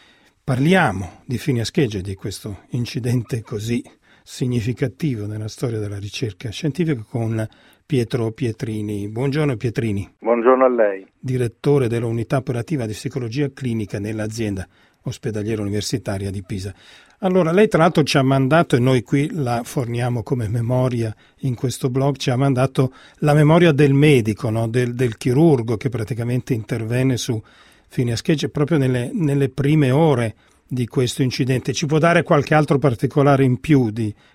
Parliamo di Phineas Gage e di questo incidente così significativo nella storia della ricerca scientifica con Pietro Pietrini. Buongiorno Pietrini. Buongiorno a lei. Direttore dell'unità operativa di psicologia clinica nell'azienda ospedaliera universitaria di Pisa. Allora, lei tra l'altro ci ha mandato, e noi qui la forniamo come memoria in questo blog, ci ha mandato la memoria del medico, no? del, del chirurgo che praticamente intervenne su Phineas Gage proprio nelle, nelle prime ore di questo incidente. Ci può dare qualche altro particolare in più di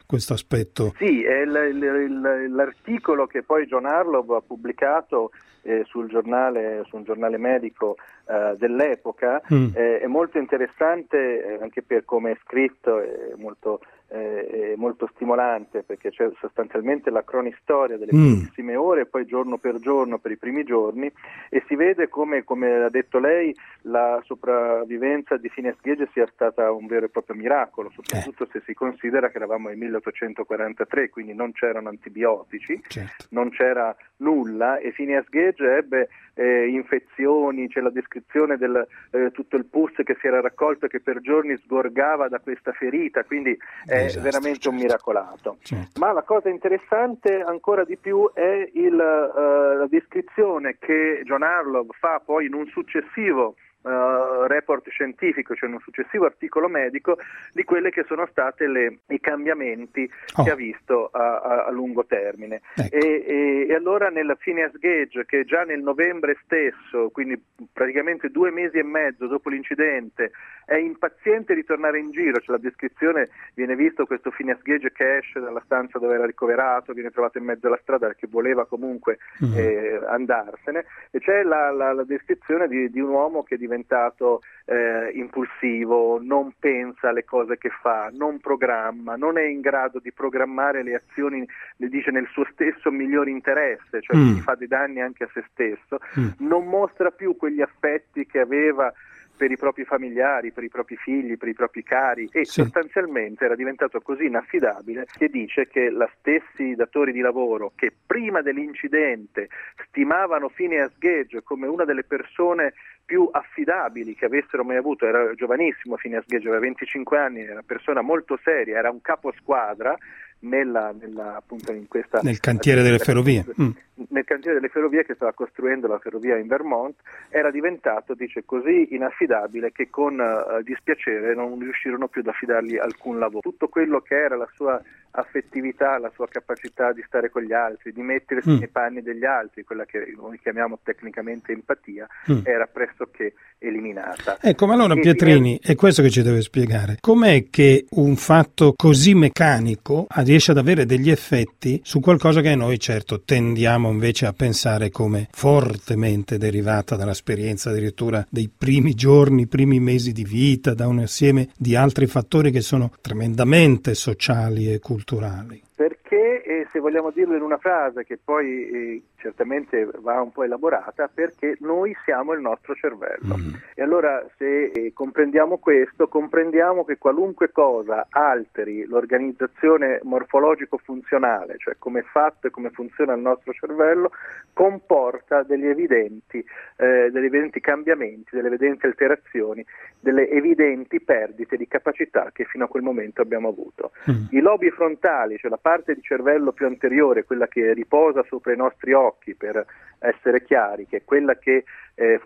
questo aspetto. Sì, è il, il, il, l'articolo che poi John Harlow ha pubblicato eh, sul giornale, su un giornale medico eh, dell'epoca, mm. eh, è molto interessante eh, anche per come è scritto, è molto, eh, è molto stimolante, perché c'è sostanzialmente la cronistoria delle mm. primissime ore e poi giorno per giorno per i primi giorni, e si vede come, come ha detto lei, la sopravvivenza di Phineas Gage sia stata un vero e proprio miracolo, soprattutto eh. se si considera che eravamo nel milleottocentoquarantatré, quindi non c'erano antibiotici, certo. non c'era nulla, e Phineas Gage ebbe eh, infezioni, c'è la descrizione del eh, tutto il pus che si era raccolto e che per giorni sgorgava da questa ferita, quindi è esatto, veramente certo. un miracolato. Certo. Ma la cosa interessante ancora di più è il, uh, la descrizione che John Harlow fa poi in un successivo Uh, report scientifico, cioè in un successivo articolo medico, di quelle che sono state le, i cambiamenti oh. che ha visto a, a, a lungo termine. Ecco. E, e, e allora nel Phineas Gage, che già nel novembre stesso, quindi praticamente due mesi e mezzo dopo l'incidente, è impaziente di tornare in giro, cioè la descrizione viene visto questo Phineas Gage che esce dalla stanza dove era ricoverato, viene trovato in mezzo alla strada perché voleva comunque mm-hmm. eh, andarsene, e c'è la, la, la descrizione di, di un uomo che diventa diventato eh, impulsivo, non pensa alle cose che fa, non programma, non è in grado di programmare le azioni, le dice nel suo stesso migliore interesse, cioè mm. fa dei danni anche a se stesso, mm. non mostra più quegli affetti che aveva per i propri familiari, per i propri figli, per i propri cari, e sì. sostanzialmente era diventato così inaffidabile che dice che gli stessi datori di lavoro che prima dell'incidente stimavano Phineas Gage come una delle persone più affidabili che avessero mai avuto, era giovanissimo Phineas Gage, aveva venticinque anni, era una persona molto seria, era un capo squadra nella, nella, appunto in questa, nel cantiere delle ferrovie mm. nel cantiere delle ferrovie che stava costruendo la ferrovia in Vermont, era diventato, dice, così inaffidabile che con uh, dispiacere non riuscirono più ad affidargli alcun lavoro. Tutto quello che era la sua affettività, la sua capacità di stare con gli altri, di mettersi mm. nei panni degli altri, quella che noi chiamiamo tecnicamente empatia, mm. era pressoché eliminata. Ecco, ma allora e Pietrini, è questo che ci deve spiegare. Com'è che un fatto così meccanico riesce ad avere degli effetti su qualcosa che noi certo tendiamo invece a pensare come fortemente derivata dall'esperienza addirittura dei primi giorni, primi mesi di vita, da un assieme di altri fattori che sono tremendamente sociali e culturali? Perché, eh, se vogliamo dirlo in una frase che poi eh, certamente va un po' elaborata, perché noi siamo il nostro cervello. Mm. E allora se eh, comprendiamo questo, comprendiamo che qualunque cosa alteri l'organizzazione morfologico-funzionale, cioè come è fatto e come funziona il nostro cervello, comporta degli evidenti, eh, degli evidenti cambiamenti, delle evidenti alterazioni, delle evidenti perdite di capacità che fino a quel momento abbiamo avuto. Mm. I lobi frontali, cioè la parte di cervello più anteriore, quella che riposa sopra i nostri occhi, per essere chiari, che è quella che eh,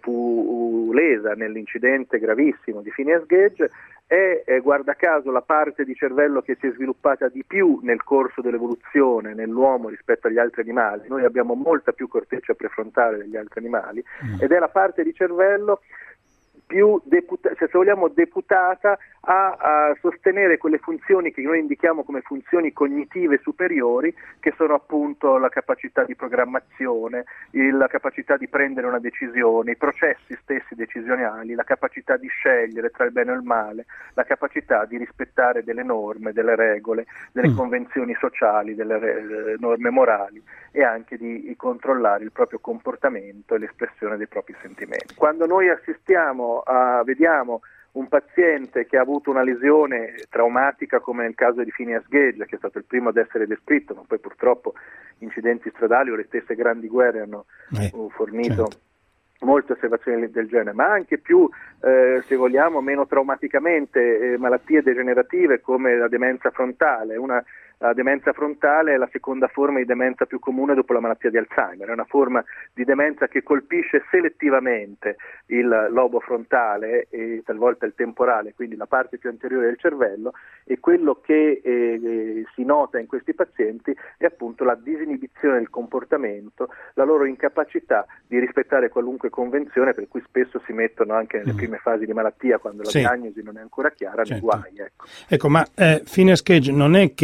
fu lesa nell'incidente gravissimo di Phineas Gage, è eh, guarda caso la parte di cervello che si è sviluppata di più nel corso dell'evoluzione nell'uomo rispetto agli altri animali. Noi abbiamo molta più corteccia prefrontale degli altri animali mm. ed è la parte di cervello più deputa- se vogliamo deputata a, a sostenere quelle funzioni che noi indichiamo come funzioni cognitive superiori, che sono appunto la capacità di programmazione, il, la capacità di prendere una decisione, i processi stessi decisionali, la capacità di scegliere tra il bene e il male, la capacità di rispettare delle norme, delle regole, delle mm. convenzioni sociali, delle re- norme morali, e anche di, di controllare il proprio comportamento e l'espressione dei propri sentimenti. Quando noi assistiamo a, vediamo un paziente che ha avuto una lesione traumatica come nel caso di Phineas Gage, che è stato il primo ad essere descritto, ma poi purtroppo incidenti stradali o le stesse grandi guerre hanno eh, fornito certo. molte osservazioni del genere, ma anche più, eh, se vogliamo, meno traumaticamente, eh, malattie degenerative come la demenza frontale. Una La demenza frontale è la seconda forma di demenza più comune dopo la malattia di Alzheimer, è una forma di demenza che colpisce selettivamente il lobo frontale e talvolta il temporale, quindi la parte più anteriore del cervello, e quello che eh, si nota in questi pazienti è appunto la disinibizione del comportamento, la loro incapacità di rispettare qualunque convenzione, per cui spesso si mettono anche nelle mm. prime fasi di malattia, quando la sì. diagnosi non è ancora chiara, certo. nei guai. Ecco, ecco ma eh, Phineas Gage non è che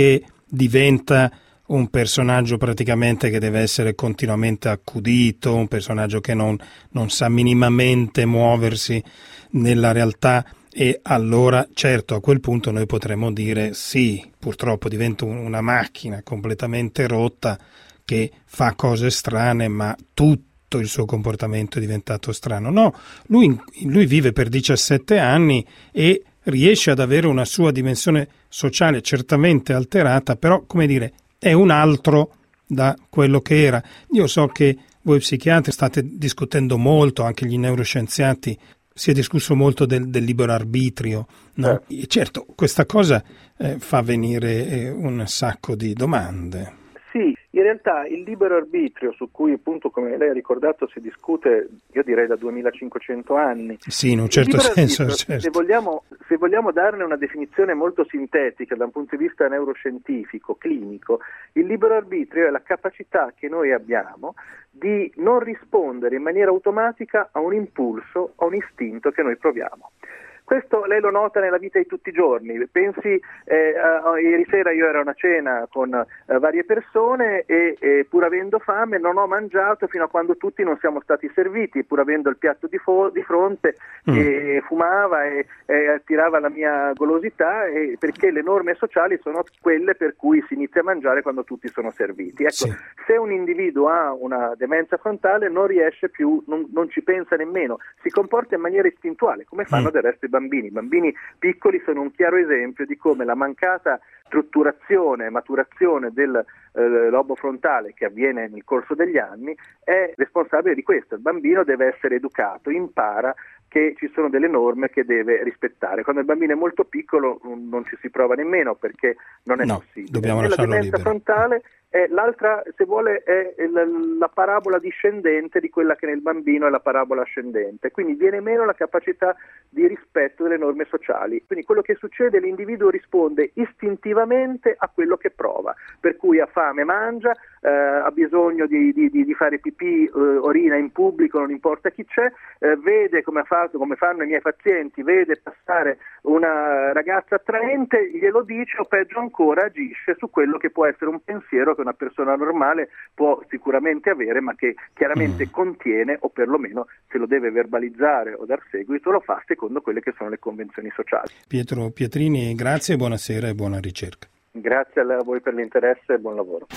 diventa un personaggio praticamente che deve essere continuamente accudito, un personaggio che non, non sa minimamente muoversi nella realtà, e allora certo a quel punto noi potremmo dire sì, purtroppo diventa una macchina completamente rotta che fa cose strane, ma tutto il suo comportamento è diventato strano. No, lui, lui vive per diciassette anni e riesce ad avere una sua dimensione sociale certamente alterata, però, come dire, è un altro da quello che era. Io so che voi psichiatri state discutendo molto, anche gli neuroscienziati, si è discusso molto del, del libero arbitrio, no? Eh. E certo, questa cosa eh, fa venire eh, un sacco di domande. Sì, in realtà il libero arbitrio, su cui appunto, come lei ha ricordato, si discute, io direi da duemilacinquecento anni. Sì, in un certo senso. Certo. Se vogliamo, se vogliamo darne una definizione molto sintetica da un punto di vista neuroscientifico, clinico, il libero arbitrio è la capacità che noi abbiamo di non rispondere in maniera automatica a un impulso, a un istinto che noi proviamo. Questo lei lo nota nella vita di tutti i giorni. Pensi, eh, uh, ieri sera io ero a una cena con uh, varie persone e, e pur avendo fame non ho mangiato fino a quando tutti non siamo stati serviti, pur avendo il piatto di, fo- di fronte, mm. e fumava e, e attirava la mia golosità, e perché le norme sociali sono quelle per cui si inizia a mangiare quando tutti sono serviti. Ecco, sì. Se un individuo ha una demenza frontale non riesce più, non, non ci pensa nemmeno, si comporta in maniera istintuale, come fanno mm. del resto i bambini. I bambini piccoli sono un chiaro esempio di come la mancata strutturazione e maturazione del eh, lobo frontale che avviene nel corso degli anni è responsabile di questo. Il bambino deve essere educato, impara che ci sono delle norme che deve rispettare. Quando il bambino è molto piccolo non ci si prova nemmeno, perché non è no, possibile. Dobbiamo e la lasciarlo demenza libero. frontale è l'altra, se vuole, è la, la parabola discendente di quella che nel bambino è la parabola ascendente. Quindi viene meno la capacità di rispetto delle norme sociali. Quindi quello che succede, l'individuo risponde istintivamente a quello che prova, per cui ha fame mangia, eh, ha bisogno di, di, di fare pipì, eh, orina in pubblico, non importa chi c'è, eh, vede come, ha fatto, come fanno i miei pazienti, vede passare una ragazza attraente, glielo dice, o peggio ancora agisce su quello che può essere un pensiero che una persona normale può sicuramente avere, ma che chiaramente mm. contiene, o perlomeno se lo deve verbalizzare o dar seguito, lo fa secondo quelle che sono le convenzioni sociali. Pietro Pietrini, grazie, buonasera e buona ricerca. Grazie a voi per l'interesse e buon lavoro.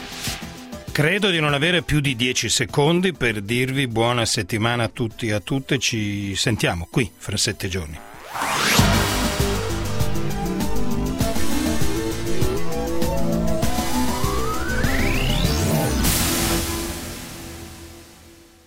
Credo di non avere più di dieci secondi per dirvi buona settimana a tutti e a tutte. Ci sentiamo qui fra sette giorni.